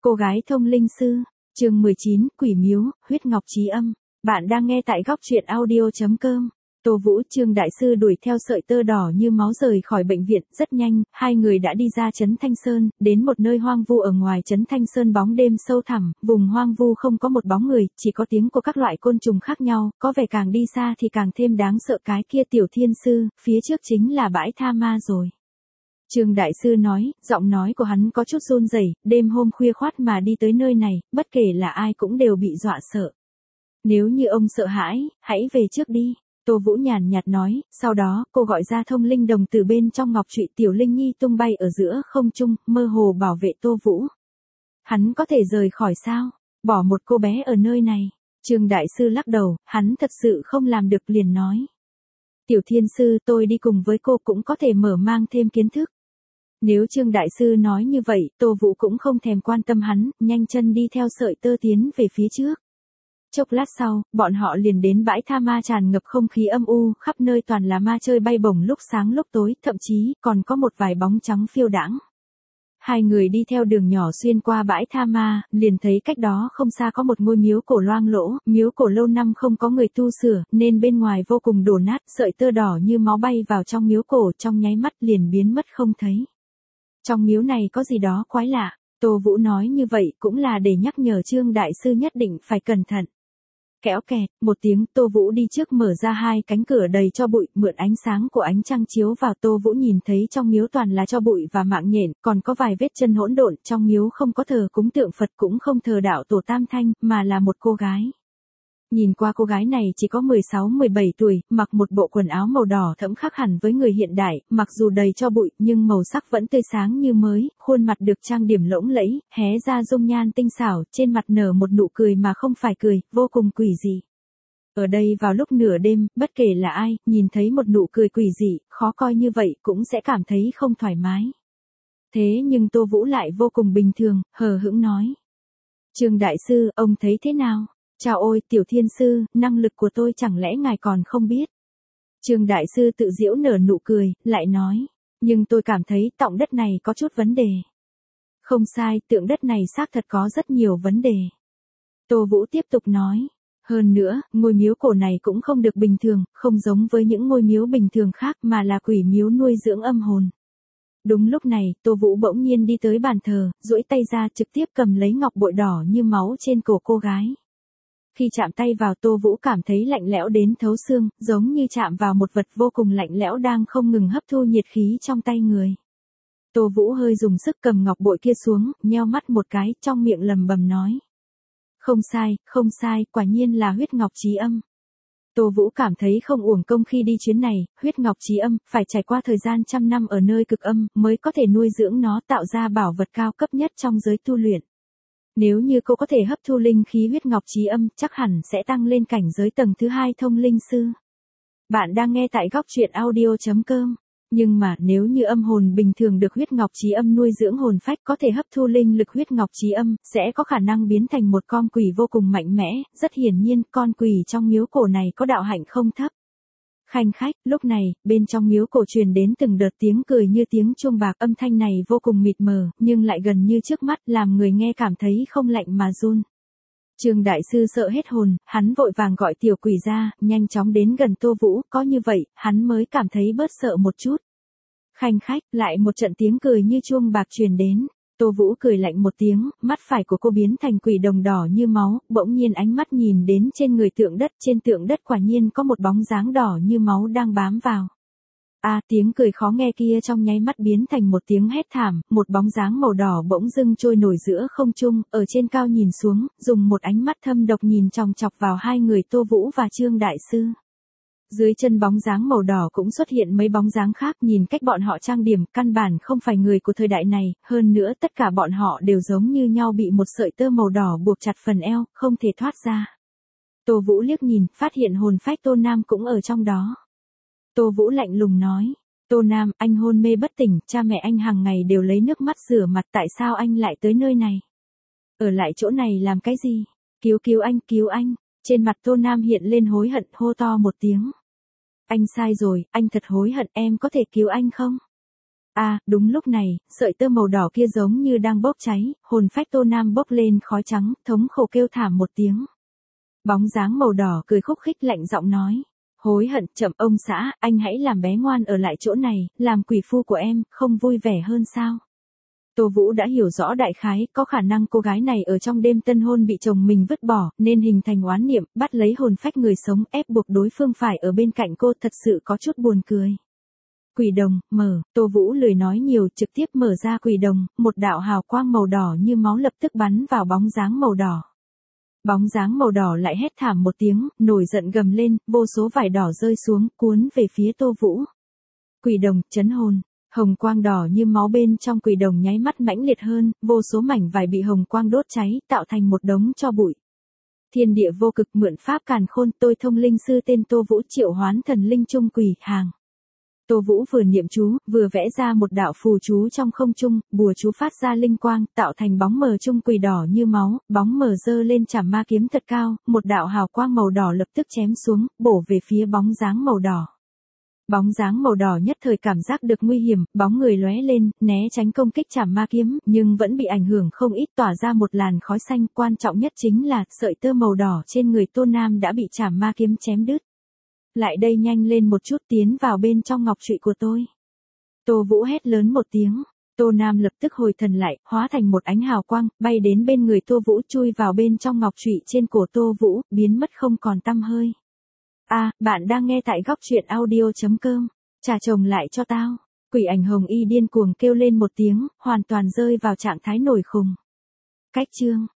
Cô gái thông linh sư, chương 19, Quỷ miếu, huyết ngọc chí âm. Bạn đang nghe tại góc truyện audio.com. Tô Vũ, Trương đại sư đuổi theo sợi tơ đỏ như máu rời khỏi bệnh viện, rất nhanh, hai người đã đi ra trấn Thanh Sơn, đến một nơi hoang vu ở ngoài trấn Thanh Sơn. Bóng đêm sâu thẳm, vùng hoang vu không có một bóng người, chỉ có tiếng của các loại côn trùng khác nhau, có vẻ càng đi xa thì càng thêm đáng sợ. Cái kia Tiểu Thiên sư, phía trước chính là bãi tha ma rồi. Trương đại sư nói, giọng nói của hắn có chút run rẩy, đêm hôm khuya khoắt mà đi tới nơi này, bất kể là ai cũng đều bị dọa sợ. Nếu như ông sợ hãi, hãy về trước đi. Tô Vũ nhàn nhạt nói, sau đó, cô gọi ra thông linh đồng từ bên trong ngọc trụy. Tiểu Linh Nhi tung bay ở giữa không trung, mơ hồ bảo vệ Tô Vũ. Hắn có thể rời khỏi sao? Bỏ một cô bé ở nơi này. Trương đại sư lắc đầu, hắn thật sự không làm được, liền nói. Tiểu Thiên sư, tôi đi cùng với cô cũng có thể mở mang thêm kiến thức. Nếu Trương đại sư nói như vậy, Tô Vũ cũng không thèm quan tâm hắn, nhanh chân đi theo sợi tơ tiến về phía trước. Chốc lát sau, bọn họ liền đến bãi tha ma tràn ngập không khí âm u, khắp nơi toàn là ma chơi bay bổng lúc sáng lúc tối, thậm chí còn có một vài bóng trắng phiêu đãng. Hai người đi theo đường nhỏ xuyên qua bãi tha ma, liền thấy cách đó không xa có một ngôi miếu cổ loang lỗ, miếu cổ lâu năm không có người tu sửa, nên bên ngoài vô cùng đổ nát, sợi tơ đỏ như máu bay vào trong miếu cổ, trong nháy mắt liền biến mất không thấy. Trong miếu này có gì đó quái lạ, Tô Vũ nói như vậy cũng là để nhắc nhở Trương đại sư nhất định phải cẩn thận. Kéo kẹt, một tiếng, Tô Vũ đi trước mở ra hai cánh cửa đầy tro bụi, mượn ánh sáng của ánh trăng chiếu vào. Tô Vũ nhìn thấy trong miếu toàn là tro bụi và mạng nhện, còn có vài vết chân hỗn độn. Trong miếu không có thờ cúng tượng Phật, cũng không thờ đạo tổ Tam Thanh, mà là một cô gái. Nhìn qua cô gái này chỉ có 16-17 tuổi, mặc một bộ quần áo màu đỏ thẫm khác hẳn với người hiện đại, mặc dù đầy tro bụi nhưng màu sắc vẫn tươi sáng như mới, khuôn mặt được trang điểm lỗng lẫy, hé ra dung nhan tinh xảo, trên mặt nở một nụ cười mà không phải cười, vô cùng quỷ dị. Ở đây vào lúc nửa đêm, bất kể là ai, nhìn thấy một nụ cười quỷ dị, khó coi như vậy cũng sẽ cảm thấy không thoải mái. Thế nhưng Tô Vũ lại vô cùng bình thường, hờ hững nói. Trương đại sư, ông thấy thế nào? Chào ôi, Tiểu Thiên sư, năng lực của tôi chẳng lẽ ngài còn không biết? Trương đại sư tự giễu nở nụ cười, lại nói. Nhưng tôi cảm thấy tọng đất này có chút vấn đề. Không sai, tượng đất này xác thật có rất nhiều vấn đề. Tô Vũ tiếp tục nói. Hơn nữa, ngôi miếu cổ này cũng không được bình thường, không giống với những ngôi miếu bình thường khác mà là quỷ miếu nuôi dưỡng âm hồn. Đúng lúc này, Tô Vũ bỗng nhiên đi tới bàn thờ, duỗi tay ra trực tiếp cầm lấy ngọc bội đỏ như máu trên cổ cô gái. Khi chạm tay vào, Tô Vũ cảm thấy lạnh lẽo đến thấu xương, giống như chạm vào một vật vô cùng lạnh lẽo đang không ngừng hấp thu nhiệt khí trong tay người. Tô Vũ hơi dùng sức cầm ngọc bội kia xuống, nheo mắt một cái, trong miệng lầm bầm nói. Không sai, quả nhiên là huyết ngọc chí âm. Tô Vũ cảm thấy không uổng công khi đi chuyến này, huyết ngọc chí âm, phải trải qua thời gian trăm năm ở nơi cực âm, mới có thể nuôi dưỡng nó tạo ra bảo vật cao cấp nhất trong giới tu luyện. Nếu như cô có thể hấp thu linh khí huyết ngọc chí âm, chắc hẳn sẽ tăng lên cảnh giới tầng thứ 2 thông linh sư. Bạn đang nghe tại góc truyện audio.com. Nhưng mà nếu như âm hồn bình thường được huyết ngọc chí âm nuôi dưỡng hồn phách có thể hấp thu linh lực huyết ngọc chí âm, sẽ có khả năng biến thành một con quỷ vô cùng mạnh mẽ, rất hiển nhiên con quỷ trong miếu cổ này có đạo hạnh không thấp. Khanh khách, lúc này, bên trong miếu cổ truyền đến từng đợt tiếng cười như tiếng chuông bạc, âm thanh này vô cùng mịt mờ, nhưng lại gần như trước mắt, làm người nghe cảm thấy không lạnh mà run. Trương đại sư sợ hết hồn, hắn vội vàng gọi tiểu quỷ ra, nhanh chóng đến gần Tô Vũ, có như vậy, hắn mới cảm thấy bớt sợ một chút. Khanh khách, lại một trận tiếng cười như chuông bạc truyền đến. Tô Vũ cười lạnh một tiếng, mắt phải của cô biến thành quỷ đồng đỏ như máu, bỗng nhiên ánh mắt nhìn đến trên người tượng đất, trên tượng đất quả nhiên có một bóng dáng đỏ như máu đang bám vào. Tiếng cười khó nghe kia trong nháy mắt biến thành một tiếng hét thảm, một bóng dáng màu đỏ bỗng dưng trôi nổi giữa không trung, ở trên cao nhìn xuống, dùng một ánh mắt thâm độc nhìn chòng chọc vào hai người Tô Vũ và Trương đại sư. Dưới chân bóng dáng màu đỏ cũng xuất hiện mấy bóng dáng khác, nhìn cách bọn họ trang điểm, căn bản không phải người của thời đại này, hơn nữa tất cả bọn họ đều giống như nhau bị một sợi tơ màu đỏ buộc chặt phần eo, không thể thoát ra. Tô Vũ liếc nhìn, phát hiện hồn phách Tô Nam cũng ở trong đó. Tô Vũ lạnh lùng nói, Tô Nam, anh hôn mê bất tỉnh, cha mẹ anh hàng ngày đều lấy nước mắt rửa mặt, tại sao anh lại tới nơi này? Ở lại chỗ này làm cái gì? Cứu anh. Trên mặt Tô Nam hiện lên hối hận, hô to một tiếng. Anh sai rồi, anh thật hối hận, em có thể cứu anh không? Đúng lúc này, sợi tơ màu đỏ kia giống như đang bốc cháy, hồn phách Tô Nam bốc lên khói trắng, thống khổ kêu thảm một tiếng. Bóng dáng màu đỏ cười khúc khích lạnh giọng nói. Hối hận, chậm ông xã, anh hãy làm bé ngoan ở lại chỗ này, làm quỷ phu của em, không vui vẻ hơn sao? Tô Vũ đã hiểu rõ đại khái, có khả năng cô gái này ở trong đêm tân hôn bị chồng mình vứt bỏ, nên hình thành oán niệm, bắt lấy hồn phách người sống, ép buộc đối phương phải ở bên cạnh cô, thật sự có chút buồn cười. Quỷ đồng, mở, Tô Vũ lười nói nhiều, trực tiếp mở ra quỷ đồng, một đạo hào quang màu đỏ như máu lập tức bắn vào bóng dáng màu đỏ. Bóng dáng màu đỏ lại hét thảm một tiếng, nổi giận gầm lên, vô số vải đỏ rơi xuống, cuốn về phía Tô Vũ. Quỷ đồng, chấn hồn. Hồng quang đỏ như máu bên trong quỷ đồng nháy mắt mãnh liệt hơn, vô số mảnh vải bị hồng quang đốt cháy, tạo thành một đống tro bụi. Thiên địa vô cực, mượn pháp càn khôn, tôi thông linh sư tên Tô Vũ, triệu hoán thần linh trung quỷ, hàng. Tô Vũ vừa niệm chú, vừa vẽ ra một đạo phù chú trong không trung, bùa chú phát ra linh quang, tạo thành bóng mờ trung quỷ đỏ như máu, bóng mờ giơ lên chảm ma kiếm thật cao, một đạo hào quang màu đỏ lập tức chém xuống, bổ về phía bóng dáng màu đỏ. Bóng dáng màu đỏ nhất thời cảm giác được nguy hiểm, bóng người lóe lên, né tránh công kích chảm ma kiếm, nhưng vẫn bị ảnh hưởng không ít, tỏa ra một làn khói xanh, quan trọng nhất chính là sợi tơ màu đỏ trên người Tô Nam đã bị chảm ma kiếm chém đứt. Lại đây, nhanh lên một chút, tiến vào bên trong ngọc trụy của tôi. Tô Vũ hét lớn một tiếng, Tô Nam lập tức hồi thần lại, hóa thành một ánh hào quang, bay đến bên người Tô Vũ, chui vào bên trong ngọc trụy trên cổ Tô Vũ, biến mất không còn tăm hơi. Bạn đang nghe tại góc truyện audio.com. Trả chồng lại cho tao. Quỷ ảnh hồng y điên cuồng kêu lên một tiếng, hoàn toàn rơi vào trạng thái nổi khùng. Cách chương